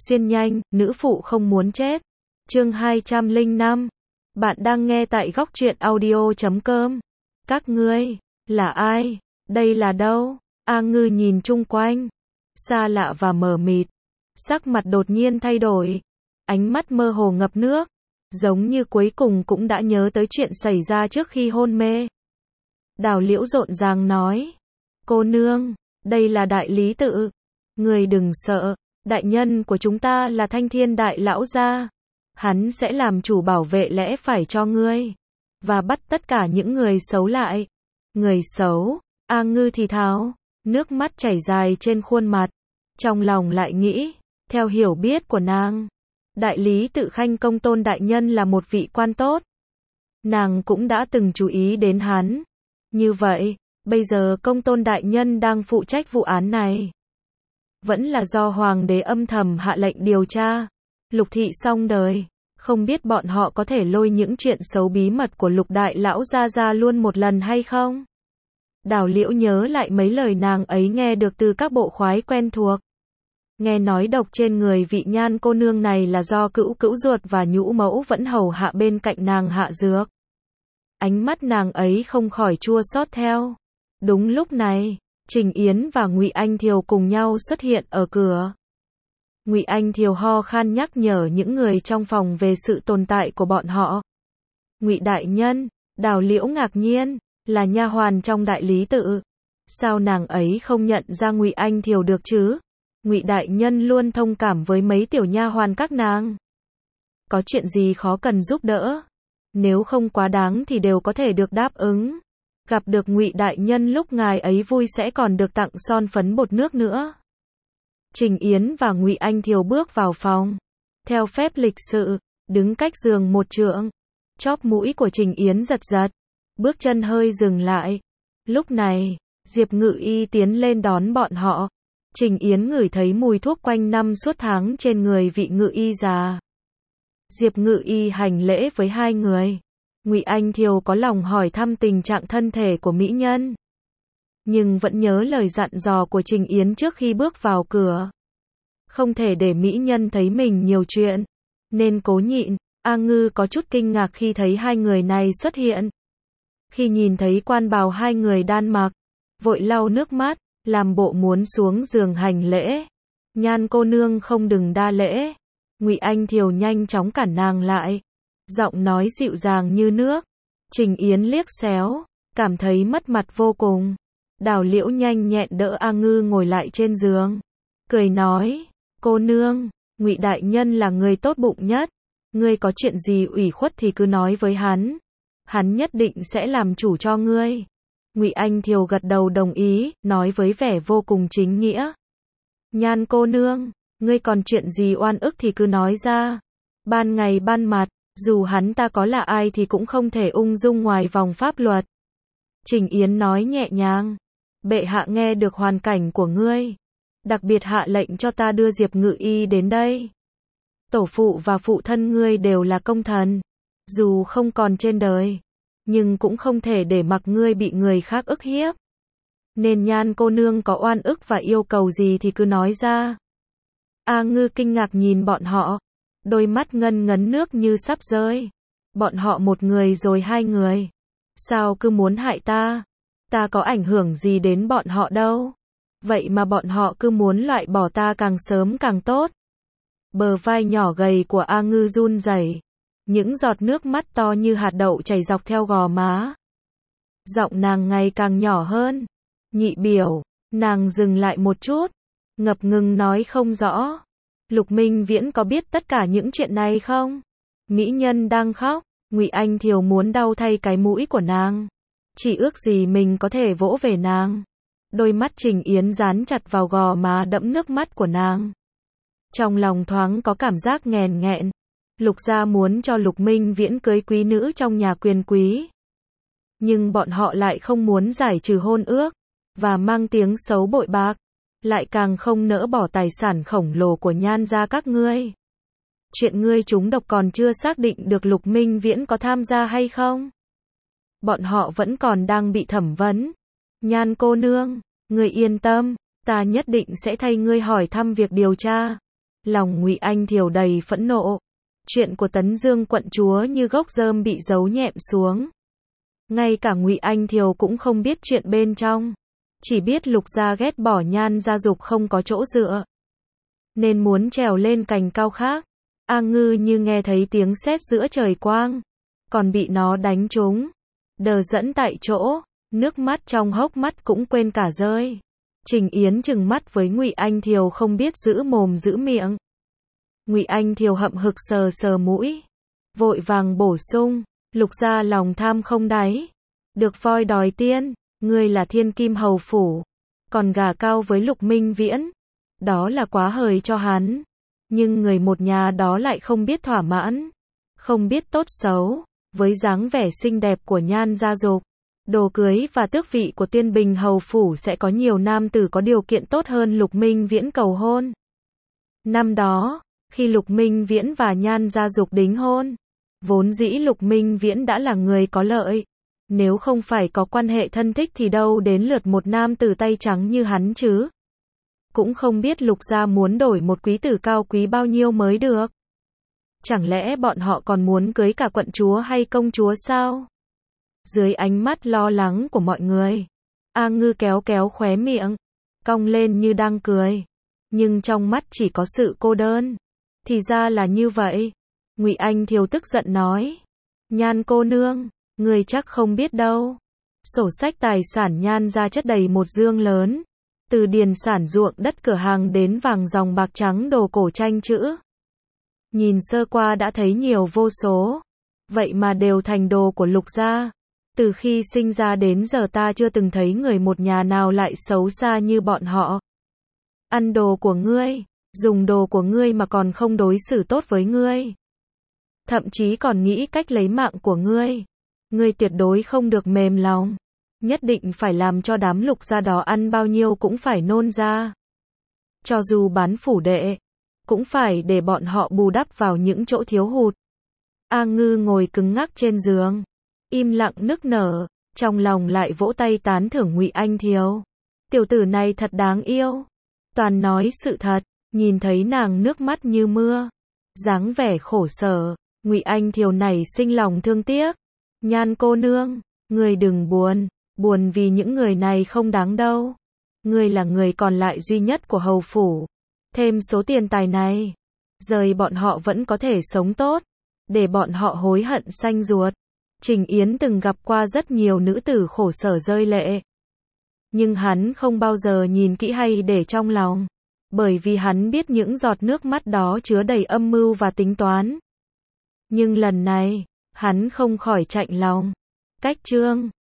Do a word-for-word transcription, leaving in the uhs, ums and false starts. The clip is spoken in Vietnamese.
Xuyên nhanh, nữ phụ không muốn chết. Chương hai trăm lẻ năm. Bạn đang nghe tại góc truyện audio chấm com. Các ngươi, là ai? Đây là đâu? A Ngư nhìn chung quanh, xa lạ và mờ mịt. Sắc mặt đột nhiên thay đổi, ánh mắt mơ hồ ngập nước, giống như cuối cùng cũng đã nhớ tới chuyện xảy ra trước khi hôn mê. Đào Liễu rộn ràng nói, cô nương, đây là đại lý tự. Người đừng sợ, đại nhân của chúng ta là Thanh Thiên đại lão gia. Hắn sẽ làm chủ bảo vệ lẽ phải cho ngươi, và bắt tất cả những người xấu lại. Người xấu? A Ngư thì thào, nước mắt chảy dài trên khuôn mặt. Trong lòng lại nghĩ, theo hiểu biết của nàng, đại lý tự Khanh Công Tôn đại nhân là một vị quan tốt. Nàng cũng đã từng chú ý đến hắn. Như vậy, bây giờ Công Tôn đại nhân đang phụ trách vụ án này. Vẫn là do hoàng đế âm thầm hạ lệnh điều tra. Lục thị xong đời, không biết bọn họ có thể lôi những chuyện xấu bí mật của Lục đại lão ra ra luôn một lần hay không? Đào Liễu nhớ lại mấy lời nàng ấy nghe được từ các bộ khoái quen thuộc. Nghe nói độc trên người vị Nhan cô nương này là do cữu cữu ruột và nhũ mẫu vẫn hầu hạ bên cạnh nàng hạ dược. Ánh mắt nàng ấy không khỏi chua xót theo. Đúng lúc này, Trình Yến và Ngụy Anh Thiều cùng nhau xuất hiện ở cửa. Ngụy Anh Thiều ho khan nhắc nhở những người trong phòng về sự tồn tại của bọn họ. Ngụy đại nhân, Đào Liễu ngạc nhiên, là nha hoàn trong đại lý tự. Sao nàng ấy không nhận ra Ngụy Anh Thiều được chứ? Ngụy đại nhân luôn thông cảm với mấy tiểu nha hoàn các nàng. Có chuyện gì khó cần giúp đỡ, nếu không quá đáng thì đều có thể được đáp ứng. Gặp được Ngụy đại nhân lúc ngài ấy vui sẽ còn được tặng son phấn bột nước nữa. Trình Yến và Ngụy Anh Thiều bước vào phòng, theo phép lịch sự, đứng cách giường một trượng. Chóp mũi của Trình Yến giật giật, bước chân hơi dừng lại. Lúc này, Diệp Ngự Y tiến lên đón bọn họ. Trình Yến ngửi thấy mùi thuốc quanh năm suốt tháng trên người vị Ngự Y già. Diệp Ngự Y hành lễ với hai người. Ngụy Anh Thiều có lòng hỏi thăm tình trạng thân thể của mỹ nhân, nhưng vẫn nhớ lời dặn dò của Trình Yến trước khi bước vào cửa. Không thể để mỹ nhân thấy mình nhiều chuyện, nên cố nhịn. A Ngư có chút kinh ngạc khi thấy hai người này xuất hiện. Khi nhìn thấy quan bào hai người đan mặc, vội lau nước mắt, làm bộ muốn xuống giường hành lễ. Nhan cô nương không đừng đa lễ. Ngụy Anh Thiều nhanh chóng cản nàng lại, giọng nói dịu dàng như nước. Trình Yến liếc xéo, cảm thấy mất mặt vô cùng. Đào Liễu nhanh nhẹn đỡ A Ngư ngồi lại trên giường, cười nói, cô nương, Ngụy đại nhân là người tốt bụng nhất. Ngươi có chuyện gì ủy khuất thì cứ nói với hắn, hắn nhất định sẽ làm chủ cho ngươi. Ngụy Anh Thiều gật đầu đồng ý, nói với vẻ vô cùng chính nghĩa. Nhan cô nương, ngươi còn chuyện gì oan ức thì cứ nói ra. Ban ngày ban mặt, dù hắn ta có là ai thì cũng không thể ung dung ngoài vòng pháp luật. Trình Yến nói nhẹ nhàng, bệ hạ nghe được hoàn cảnh của ngươi, đặc biệt hạ lệnh cho ta đưa Diệp Ngự Y đến đây. Tổ phụ và phụ thân ngươi đều là công thần, dù không còn trên đời, nhưng cũng không thể để mặc ngươi bị người khác ức hiếp. Nên Nhan cô nương có oan ức và yêu cầu gì thì cứ nói ra. A Ngư kinh ngạc nhìn bọn họ, đôi mắt ngân ngấn nước như sắp rơi. Bọn họ một người rồi hai người, sao cứ muốn hại ta? Ta có ảnh hưởng gì đến bọn họ đâu. Vậy mà bọn họ cứ muốn loại bỏ ta càng sớm càng tốt. Bờ vai nhỏ gầy của A Ngư run rẩy, những giọt nước mắt to như hạt đậu chảy dọc theo gò má. Giọng nàng ngày càng nhỏ hơn. Nhị biểu, nàng dừng lại một chút, ngập ngừng nói không rõ. Lục Minh Viễn có biết tất cả những chuyện này không? Mỹ nhân đang khóc, Ngụy Anh Thiều muốn đau thay cái mũi của nàng, chỉ ước gì mình có thể vỗ về nàng. Đôi mắt Trình Yến dán chặt vào gò má đẫm nước mắt của nàng. Trong lòng thoáng có cảm giác nghèn nghẹn. Lục gia muốn cho Lục Minh Viễn cưới quý nữ trong nhà quyền quý, nhưng bọn họ lại không muốn giải trừ hôn ước, và mang tiếng xấu bội bạc, lại càng không nỡ bỏ tài sản khổng lồ của Nhan gia các ngươi. Chuyện ngươi trúng độc còn chưa xác định được Lục Minh Viễn có tham gia hay không. Bọn họ vẫn còn đang bị thẩm vấn. Nhan cô nương, ngươi yên tâm, ta nhất định sẽ thay ngươi hỏi thăm việc điều tra. Lòng Ngụy Anh Thiều đầy phẫn nộ. Chuyện của Tấn Dương quận chúa như gốc rơm bị giấu nhẹm xuống. Ngay cả Ngụy Anh Thiều cũng không biết chuyện bên trong. Chỉ biết Lục gia ghét bỏ Nhan Gia Dục không có chỗ dựa, nên muốn trèo lên cành cao khác. A Ngư như nghe thấy tiếng sét giữa trời quang, còn bị nó đánh trúng, đờ dẫn tại chỗ, nước mắt trong hốc mắt cũng quên cả rơi. Trình Yến trừng mắt với Ngụy Anh Thiều không biết giữ mồm giữ miệng. Ngụy Anh Thiều hậm hực sờ sờ mũi, vội vàng bổ sung, Lục gia lòng tham không đáy, được voi đòi tiên, ngươi là thiên kim hầu phủ, còn gà cao với Lục Minh Viễn, đó là quá hời cho hắn. Nhưng người một nhà đó lại không biết thỏa mãn, không biết tốt xấu, với dáng vẻ xinh đẹp của Nhan Gia Dục, đồ cưới và tước vị của Tiên Bình hầu phủ sẽ có nhiều nam tử có điều kiện tốt hơn Lục Minh Viễn cầu hôn. Năm đó, khi Lục Minh Viễn và Nhan Gia Dục đính hôn, vốn dĩ Lục Minh Viễn đã là người có lợi, nếu không phải có quan hệ thân thích thì đâu đến lượt một nam tử tay trắng như hắn chứ. Cũng không biết Lục gia muốn đổi một quý tử cao quý bao nhiêu mới được. Chẳng lẽ bọn họ còn muốn cưới cả quận chúa hay công chúa sao? Dưới ánh mắt lo lắng của mọi người, A Ngư kéo kéo khóe miệng, cong lên như đang cười, nhưng trong mắt chỉ có sự cô đơn. Thì ra là như vậy. Ngụy Anh Thiều tức giận nói, Nhan cô nương, người chắc không biết đâu. Sổ sách tài sản Nhan gia chất đầy một dương lớn, từ điền sản ruộng đất cửa hàng đến vàng dòng bạc trắng đồ cổ tranh chữ. Nhìn sơ qua đã thấy nhiều vô số, vậy mà đều thành đồ của Lục gia. Từ khi sinh ra đến giờ ta chưa từng thấy người một nhà nào lại xấu xa như bọn họ. Ăn đồ của ngươi, dùng đồ của ngươi mà còn không đối xử tốt với ngươi. Thậm chí còn nghĩ cách lấy mạng của ngươi. Ngươi tuyệt đối không được mềm lòng. Nhất định phải làm cho đám Lục gia đó ăn bao nhiêu cũng phải nôn ra. Cho dù bán phủ đệ, cũng phải để bọn họ bù đắp vào những chỗ thiếu hụt. A Ngư ngồi cứng ngắc trên giường, im lặng nức nở, trong lòng lại vỗ tay tán thưởng Ngụy Anh Thiều. Tiểu tử này thật đáng yêu, toàn nói sự thật. Nhìn thấy nàng nước mắt như mưa, dáng vẻ khổ sở, Ngụy Anh Thiều nảy sinh lòng thương tiếc. Nhan cô nương, người đừng buồn, buồn vì những người này không đáng đâu. Ngươi là người còn lại duy nhất của hầu phủ, thêm số tiền tài này, rời bọn họ vẫn có thể sống tốt, để bọn họ hối hận xanh ruột. Trình Yến từng gặp qua rất nhiều nữ tử khổ sở rơi lệ, nhưng hắn không bao giờ nhìn kỹ hay để trong lòng, bởi vì hắn biết những giọt nước mắt đó chứa đầy âm mưu và tính toán. Nhưng lần này, hắn không khỏi chạnh lòng. Cách chương